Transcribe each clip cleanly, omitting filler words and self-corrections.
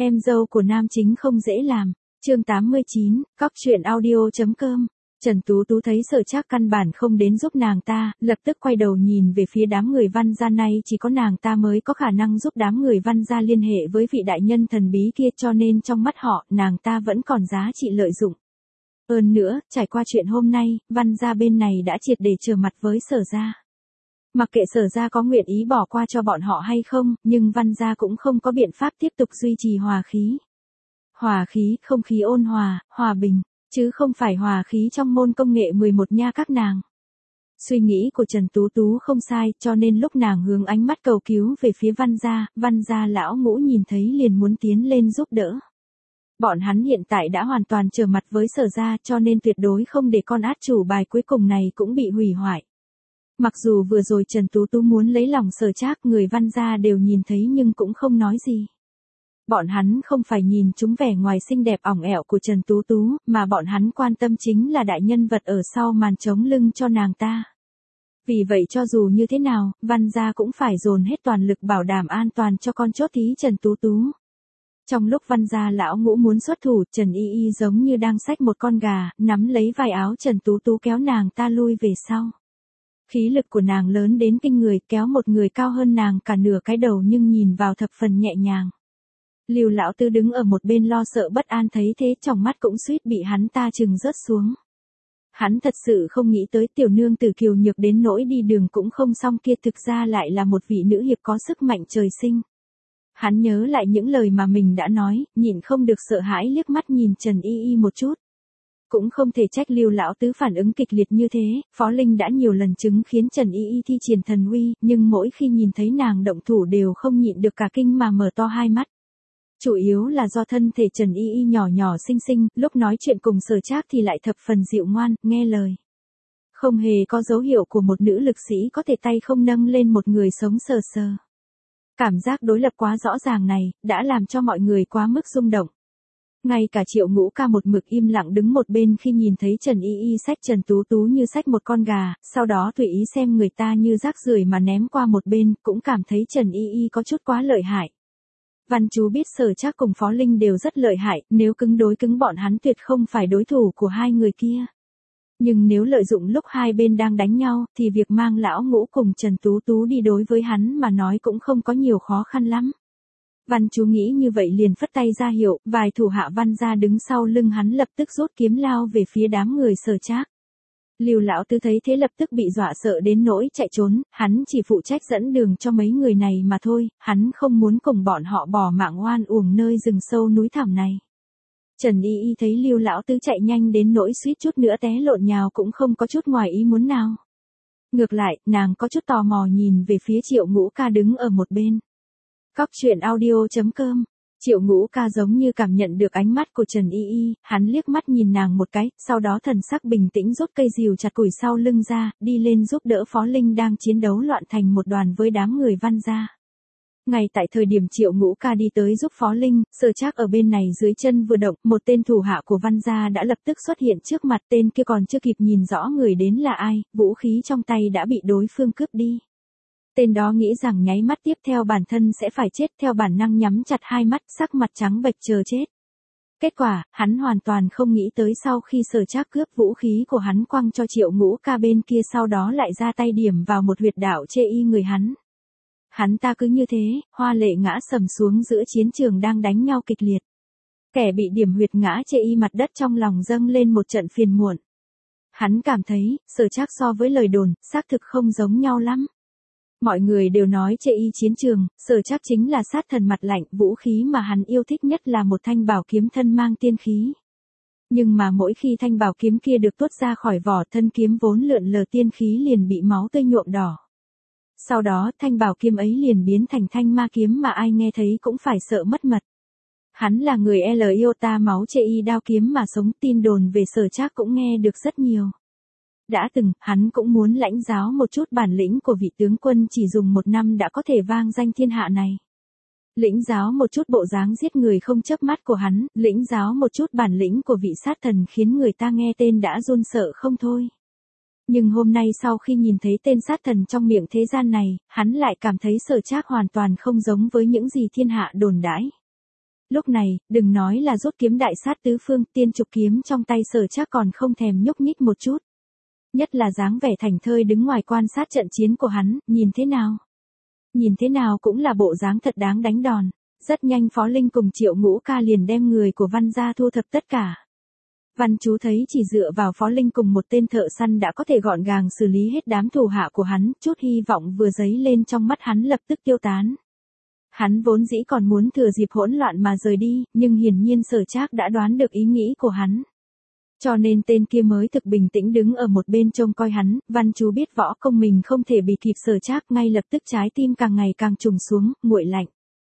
Em dâu của nam chính không dễ làm. Chương 89, cóc truyện audio.com. Trần Tú Tú thấy Sở Trác căn bản không đến giúp nàng ta, lập tức quay đầu nhìn về phía đám người Văn gia này, chỉ có nàng ta mới có khả năng giúp đám người Văn gia liên hệ với vị đại nhân thần bí kia, cho nên trong mắt họ, nàng ta vẫn còn giá trị lợi dụng. Hơn nữa, trải qua chuyện hôm nay, Văn gia bên này đã triệt để trở mặt với Sở gia. Mặc kệ Sở gia có nguyện ý bỏ qua cho bọn họ hay không, nhưng Văn gia cũng không có biện pháp tiếp tục duy trì hòa khí. Hòa khí, không khí ôn hòa, hòa bình, chứ không phải hòa khí trong môn công nghệ 11 nha các nàng. Suy nghĩ của Trần Tú Tú không sai, cho nên lúc nàng hướng ánh mắt cầu cứu về phía Văn gia lão ngũ nhìn thấy liền muốn tiến lên giúp đỡ. Bọn hắn hiện tại đã hoàn toàn trở mặt với Sở gia, cho nên tuyệt đối không để con át chủ bài cuối cùng này cũng bị hủy hoại. Mặc dù vừa rồi Trần Tú Tú muốn lấy lòng Sở Trác, người Văn gia đều nhìn thấy nhưng cũng không nói gì. Bọn hắn không phải nhìn chúng vẻ ngoài xinh đẹp ỏng ẻo của Trần Tú Tú, mà bọn hắn quan tâm chính là đại nhân vật ở sau màn chống lưng cho nàng ta. Vì vậy cho dù như thế nào, Văn gia cũng phải dồn hết toàn lực bảo đảm an toàn cho con chốt thí Trần Tú Tú. Trong lúc Văn gia lão ngũ muốn xuất thủ, Trần Y Y giống như đang xách một con gà, nắm lấy vai áo Trần Tú Tú kéo nàng ta lui về sau. Khí lực của nàng lớn đến kinh người, kéo một người cao hơn nàng cả nửa cái đầu nhưng nhìn vào thập phần nhẹ nhàng. Lưu lão tư đứng ở một bên lo sợ bất an thấy thế, trong mắt cũng suýt bị hắn ta trừng rớt xuống. Hắn thật sự không nghĩ tới tiểu nương tử kiều nhược đến nỗi đi đường cũng không xong kia thực ra lại là một vị nữ hiệp có sức mạnh trời sinh. Hắn nhớ lại những lời mà mình đã nói, nhịn không được sợ hãi liếc mắt nhìn Trần Y Y một chút. Cũng không thể trách Lưu lão tứ phản ứng kịch liệt như thế, Phó Linh đã nhiều lần chứng khiến Trần Y Y thi triển thần uy, nhưng mỗi khi nhìn thấy nàng động thủ đều không nhịn được cả kinh mà mở to hai mắt. Chủ yếu là do thân thể Trần Y Y nhỏ nhỏ xinh xinh, lúc nói chuyện cùng Sở Trác thì lại thập phần dịu ngoan, nghe lời. Không hề có dấu hiệu của một nữ lực sĩ có thể tay không nâng lên một người sống sờ sờ. Cảm giác đối lập quá rõ ràng này, đã làm cho mọi người quá mức rung động. Ngay cả Triệu Ngũ Ca một mực im lặng đứng một bên khi nhìn thấy Trần Y Y xách Trần Tú Tú như xách một con gà, sau đó tùy ý xem người ta như rác rưởi mà ném qua một bên, cũng cảm thấy Trần Y Y có chút quá lợi hại. Văn chú biết Sở Trác cùng Phó Linh đều rất lợi hại, nếu cứng đối cứng bọn hắn tuyệt không phải đối thủ của hai người kia. Nhưng nếu lợi dụng lúc hai bên đang đánh nhau, thì việc mang lão ngũ cùng Trần Tú Tú đi đối với hắn mà nói cũng không có nhiều khó khăn lắm. Văn chú nghĩ như vậy liền phất tay ra hiệu, vài thủ hạ Văn gia đứng sau lưng hắn lập tức rút kiếm lao về phía đám người Sở Trác. Lưu lão tứ thấy thế lập tức bị dọa sợ đến nỗi chạy trốn, hắn chỉ phụ trách dẫn đường cho mấy người này mà thôi, hắn không muốn cùng bọn họ bỏ mạng oan uổng nơi rừng sâu núi thẳm này. Trần Y Y thấy Lưu lão tứ chạy nhanh đến nỗi suýt chút nữa té lộn nhào cũng không có chút ngoài ý muốn nào. Ngược lại, nàng có chút tò mò nhìn về phía Triệu Ngũ Ca đứng ở một bên. Cóc truyện audio.com. Triệu Ngũ Ca giống như cảm nhận được ánh mắt của Trần Y Y, hắn liếc mắt nhìn nàng một cái, sau đó thần sắc bình tĩnh rút cây rìu chặt củi sau lưng ra, đi lên giúp đỡ Phó Linh đang chiến đấu loạn thành một đoàn với đám người Văn gia. Ngay tại thời điểm Triệu Ngũ Ca đi tới giúp Phó Linh, Sở Trác ở bên này dưới chân vừa động, một tên thủ hạ của Văn gia đã lập tức xuất hiện trước mặt, tên kia còn chưa kịp nhìn rõ người đến là ai, vũ khí trong tay đã bị đối phương cướp đi. Tên đó nghĩ rằng nháy mắt tiếp theo bản thân sẽ phải chết, theo bản năng nhắm chặt hai mắt, sắc mặt trắng bệch chờ chết. Kết quả, hắn hoàn toàn không nghĩ tới sau khi Sở Trác cướp vũ khí của hắn quăng cho Triệu Ngũ Ca bên kia, sau đó lại ra tay điểm vào một huyệt đạo chê y người hắn. Hắn ta cứ như thế, hoa lệ ngã sầm xuống giữa chiến trường đang đánh nhau kịch liệt. Kẻ bị điểm huyệt ngã chê y mặt đất, trong lòng dâng lên một trận phiền muộn. Hắn cảm thấy, Sở Trác so với lời đồn, xác thực không giống nhau lắm. Mọi người đều nói chê y chiến trường, Sở Trác chính là sát thần mặt lạnh, vũ khí mà hắn yêu thích nhất là một thanh bảo kiếm thân mang tiên khí. Nhưng mà mỗi khi thanh bảo kiếm kia được tuốt ra khỏi vỏ, thân kiếm vốn lượn lờ tiên khí liền bị máu tươi nhuộm đỏ. Sau đó thanh bảo kiếm ấy liền biến thành thanh ma kiếm mà ai nghe thấy cũng phải sợ mất mật. Hắn là người L iota máu chê y đao kiếm mà sống, tin đồn về Sở Trác cũng nghe được rất nhiều. Đã từng, hắn cũng muốn lãnh giáo một chút bản lĩnh của vị tướng quân chỉ dùng 1 năm đã có thể vang danh thiên hạ này. Lĩnh giáo một chút bộ dáng giết người không chớp mắt của hắn, lĩnh giáo một chút bản lĩnh của vị sát thần khiến người ta nghe tên đã run sợ không thôi. Nhưng hôm nay sau khi nhìn thấy tên sát thần trong miệng thế gian này, hắn lại cảm thấy Sở Trác hoàn toàn không giống với những gì thiên hạ đồn đãi. Lúc này, đừng nói là rút kiếm đại sát tứ phương, tiên trục kiếm trong tay Sở Trác còn không thèm nhúc nhích một chút. Nhất là dáng vẻ thảnh thơi đứng ngoài quan sát trận chiến của hắn, nhìn thế nào? Nhìn thế nào cũng là bộ dáng thật đáng đánh đòn. Rất nhanh Phó Linh cùng Triệu Ngũ Ca liền đem người của Văn gia thu thập tất cả. Văn Chú thấy chỉ dựa vào Phó Linh cùng một tên thợ săn đã có thể gọn gàng xử lý hết đám thủ hạ của hắn, chút hy vọng vừa dấy lên trong mắt hắn lập tức tiêu tán. Hắn vốn dĩ còn muốn thừa dịp hỗn loạn mà rời đi, nhưng hiển nhiên Sở Trác đã đoán được ý nghĩ của hắn. Cho nên tên kia mới thực bình tĩnh đứng ở một bên trông coi hắn, Văn Chú biết võ công mình không thể bị kịp Sở Trác, ngay lập tức trái tim càng ngày càng trùng xuống, nguội lạnh.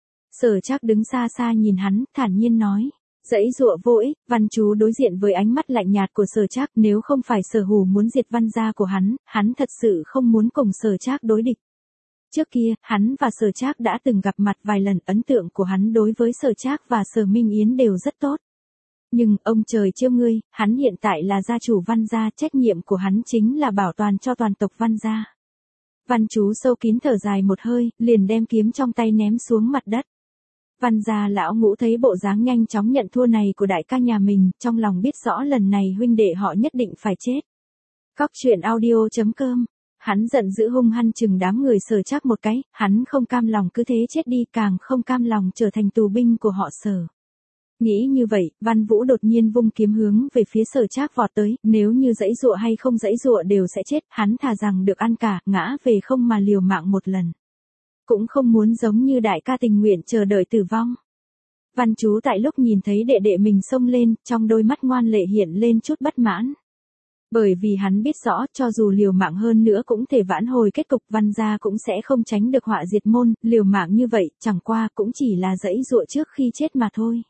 Sở Trác đứng xa xa nhìn hắn, thản nhiên nói. Dãy dụa vô ích, Văn Chú đối diện với ánh mắt lạnh nhạt của Sở Trác, nếu không phải Sở Hủ muốn diệt Văn gia của hắn thật sự không muốn cùng Sở Trác đối địch. Trước kia, hắn và Sở Trác đã từng gặp mặt vài lần, ấn tượng của hắn đối với Sở Trác và Sở Minh Yến đều rất tốt. Nhưng, ông trời trêu ngươi, hắn hiện tại là gia chủ Văn gia, trách nhiệm của hắn chính là bảo toàn cho toàn tộc Văn gia. Văn Chú sâu kín thở dài một hơi, liền đem kiếm trong tay ném xuống mặt đất. Văn gia lão ngũ thấy bộ dáng nhanh chóng nhận thua này của đại ca nhà mình, trong lòng biết rõ lần này huynh đệ họ nhất định phải chết. Cóc truyện audio.com. Hắn giận dữ hung hăng chừng đám người Sở Trác một cái, hắn không cam lòng cứ thế chết đi, càng không cam lòng trở thành tù binh của họ Sở. Nghĩ như vậy, Văn Vũ đột nhiên vung kiếm hướng về phía Sở Trác vọt tới, nếu như dãy dụa hay không dãy dụa đều sẽ chết, hắn thà rằng được ăn cả, ngã về không mà liều mạng một lần. Cũng không muốn giống như đại ca tình nguyện chờ đợi tử vong. Văn Chú tại lúc nhìn thấy đệ đệ mình xông lên, trong đôi mắt ngoan lệ hiện lên chút bất mãn. Bởi vì hắn biết rõ, cho dù liều mạng hơn nữa cũng thể vãn hồi kết cục, Văn gia cũng sẽ không tránh được họa diệt môn, liều mạng như vậy, chẳng qua cũng chỉ là dãy dụa trước khi chết mà thôi.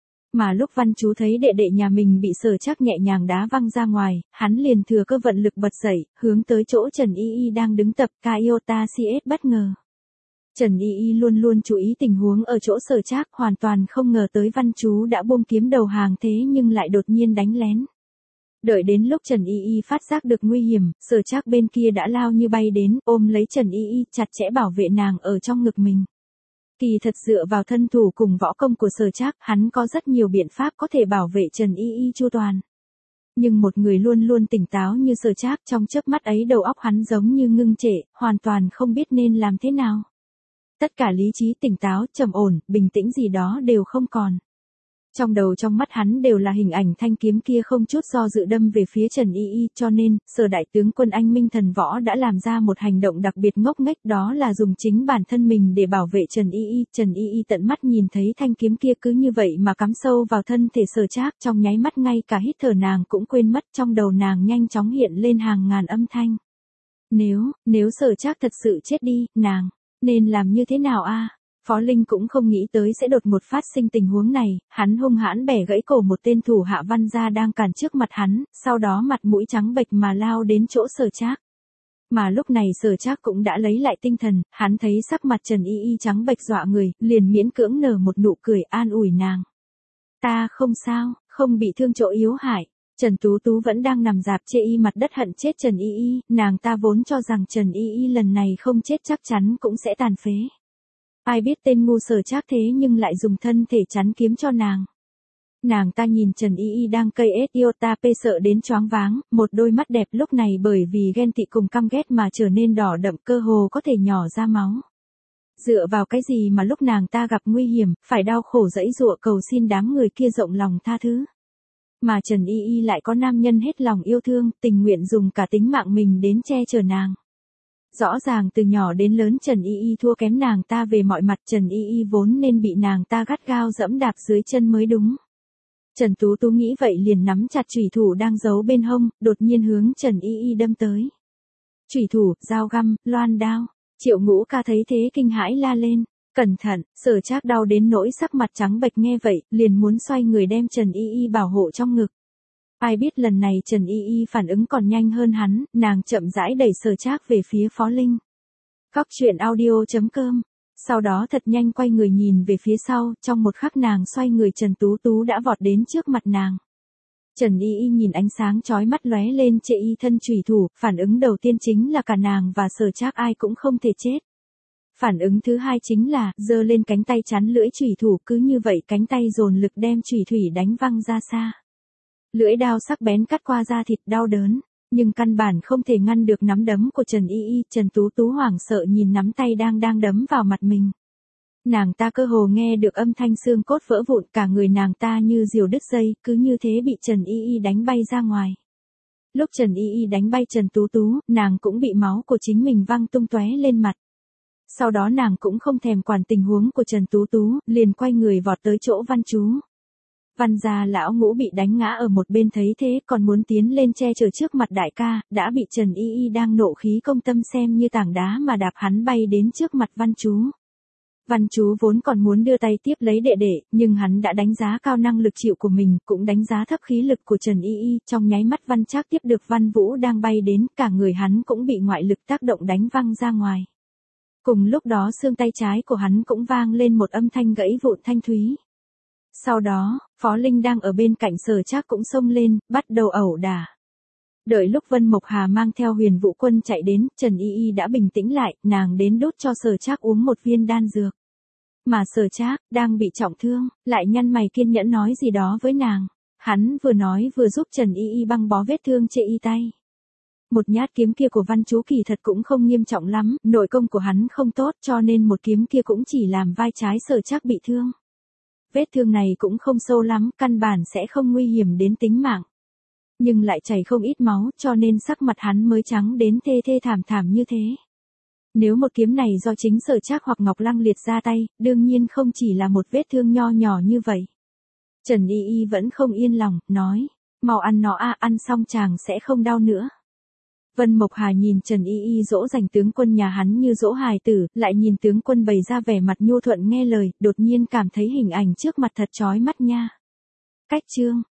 Mà lúc Văn Chú thấy đệ đệ nhà mình bị Sở Trác nhẹ nhàng đá văng ra ngoài, hắn liền thừa cơ vận lực bật dậy, hướng tới chỗ Trần Y Y đang đứng tập Kaiota CS bất ngờ. Trần Y Y luôn luôn chú ý tình huống ở chỗ Sở Trác, hoàn toàn không ngờ tới Văn Chú đã buông kiếm đầu hàng thế nhưng lại đột nhiên đánh lén. Đợi đến lúc Trần Y Y phát giác được nguy hiểm, Sở Trác bên kia đã lao như bay đến, ôm lấy Trần Y Y, chặt chẽ bảo vệ nàng ở trong ngực mình. Kỳ thật dựa vào thân thủ cùng võ công của Sở Trác, hắn có rất nhiều biện pháp có thể bảo vệ Trần Y Y chu toàn. Nhưng một người luôn luôn tỉnh táo như Sở Trác, trong chớp mắt ấy đầu óc hắn giống như ngưng trệ, hoàn toàn không biết nên làm thế nào. Tất cả lý trí tỉnh táo, trầm ổn, bình tĩnh gì đó đều không còn. Trong đầu trong mắt hắn đều là hình ảnh thanh kiếm kia không chút do dự đâm về phía Trần Y Y, cho nên, Sở đại tướng quân anh minh thần võ đã làm ra một hành động đặc biệt ngốc nghếch, đó là dùng chính bản thân mình để bảo vệ Trần Y Y. Trần Y Y tận mắt nhìn thấy thanh kiếm kia cứ như vậy mà cắm sâu vào thân thể Sở Trác, trong nháy mắt ngay cả hít thở nàng cũng quên mất, trong đầu nàng nhanh chóng hiện lên hàng ngàn âm thanh. Nếu Sở Trác thật sự chết đi, nàng nên làm như thế nào a? Phó Linh cũng không nghĩ tới sẽ đột ngột phát sinh tình huống này, hắn hung hãn bẻ gãy cổ một tên thủ hạ Văn gia đang cản trước mặt hắn, sau đó mặt mũi trắng bệch mà lao đến chỗ Sở Trác. Mà lúc này Sở Trác cũng đã lấy lại tinh thần, hắn thấy sắc mặt Trần Y Y trắng bệch dọa người, liền miễn cưỡng nở một nụ cười an ủi nàng. Ta không sao, không bị thương chỗ yếu hại. Trần Tú Tú vẫn đang nằm rạp chê y mặt đất hận chết Trần Y Y, nàng ta vốn cho rằng Trần Y Y lần này không chết chắc chắn cũng sẽ tàn phế. Ai biết tên ngu Sở Trác thế nhưng lại dùng thân thể chắn kiếm cho nàng. Nàng ta nhìn Trần Y Y đang cây Iota P sợ đến choáng váng, một đôi mắt đẹp lúc này bởi vì ghen tị cùng căm ghét mà trở nên đỏ đậm, cơ hồ có thể nhỏ ra máu. Dựa vào cái gì mà lúc nàng ta gặp nguy hiểm, phải đau khổ dãy dụa cầu xin đám người kia rộng lòng tha thứ. Mà Trần Y Y lại có nam nhân hết lòng yêu thương, tình nguyện dùng cả tính mạng mình đến che chở nàng. Rõ ràng từ nhỏ đến lớn Trần Y Y thua kém nàng ta về mọi mặt, Trần Y Y vốn nên bị nàng ta gắt gao dẫm đạp dưới chân mới đúng. Trần Tú Tú nghĩ vậy liền nắm chặt chủy thủ đang giấu bên hông, đột nhiên hướng Trần Y Y đâm tới. Chủy thủ, dao găm, loan đao. Triệu Ngũ Ca thấy thế kinh hãi la lên. Cẩn thận, Sở Trác đau đến nỗi sắc mặt trắng bệch nghe vậy, liền muốn xoay người đem Trần Y Y bảo hộ trong ngực. Ai biết lần này Trần Y Y phản ứng còn nhanh hơn hắn, nàng chậm rãi đẩy Sở Trác về phía Phó Linh. Cóc truyện audio.com. Sau đó thật nhanh quay người nhìn về phía sau, trong một khắc nàng xoay người Trần Tú Tú đã vọt đến trước mặt nàng. Trần Y Y nhìn ánh sáng chói mắt lóe lên chệ y thân chủy thủ, phản ứng đầu tiên chính là cả nàng và Sở Trác ai cũng không thể chết. Phản ứng thứ hai chính là, giơ lên cánh tay chắn lưỡi chủy thủ, cứ như vậy cánh tay dồn lực đem chủy thủy đánh văng ra xa. Lưỡi đao sắc bén cắt qua da thịt đau đớn, nhưng căn bản không thể ngăn được nắm đấm của Trần Y Y. Trần Tú Tú hoảng sợ nhìn nắm tay đang đấm vào mặt mình. Nàng ta cơ hồ nghe được âm thanh xương cốt vỡ vụn, cả người nàng ta như diều đứt dây, cứ như thế bị Trần Y Y đánh bay ra ngoài. Lúc Trần Y Y đánh bay Trần Tú Tú, nàng cũng bị máu của chính mình văng tung tóe lên mặt. Sau đó nàng cũng không thèm quản tình huống của Trần Tú Tú, liền quay người vọt tới chỗ Văn Chú. Văn gia lão ngũ bị đánh ngã ở một bên thấy thế, còn muốn tiến lên che chở trước mặt đại ca, đã bị Trần Y Y đang nộ khí công tâm xem như tảng đá mà đạp hắn bay đến trước mặt Văn Chú. Văn Chú vốn còn muốn đưa tay tiếp lấy đệ đệ, nhưng hắn đã đánh giá cao năng lực chịu của mình, cũng đánh giá thấp khí lực của Trần Y Y, trong nháy mắt Văn Trác tiếp được Văn Vũ đang bay đến, cả người hắn cũng bị ngoại lực tác động đánh văng ra ngoài. Cùng lúc đó xương tay trái của hắn cũng vang lên một âm thanh gãy vụn thanh thúy. Sau đó, Phó Linh đang ở bên cạnh Sở Trác cũng xông lên, bắt đầu ẩu đả. Đợi lúc Vân Mộc Hà mang theo Huyền Vũ Quân chạy đến, Trần Y Y đã bình tĩnh lại, nàng đến đốt cho Sở Trác uống một viên đan dược. Mà Sở Trác, đang bị trọng thương, lại nhăn mày kiên nhẫn nói gì đó với nàng. Hắn vừa nói vừa giúp Trần Y Y băng bó vết thương trên y tay. Một nhát kiếm kia của Văn Chú kỳ thật cũng không nghiêm trọng lắm, nội công của hắn không tốt cho nên một kiếm kia cũng chỉ làm vai trái Sở Trác bị thương. Vết thương này cũng không sâu lắm, căn bản sẽ không nguy hiểm đến tính mạng. Nhưng lại chảy không ít máu, cho nên sắc mặt hắn mới trắng đến thê thảm như thế. Nếu một kiếm này do chính Sở Trác hoặc Ngọc Lăng Liệt ra tay, đương nhiên không chỉ là một vết thương nho nhỏ như vậy. Trần Y Y vẫn không yên lòng, nói, mau ăn nó ăn xong chàng sẽ không đau nữa. Vân Mộc Hà nhìn Trần Y Y dỗ dành tướng quân nhà hắn như dỗ hài tử, lại nhìn tướng quân bày ra vẻ mặt nhu thuận nghe lời, đột nhiên cảm thấy hình ảnh trước mặt thật chói mắt nha. Cách chương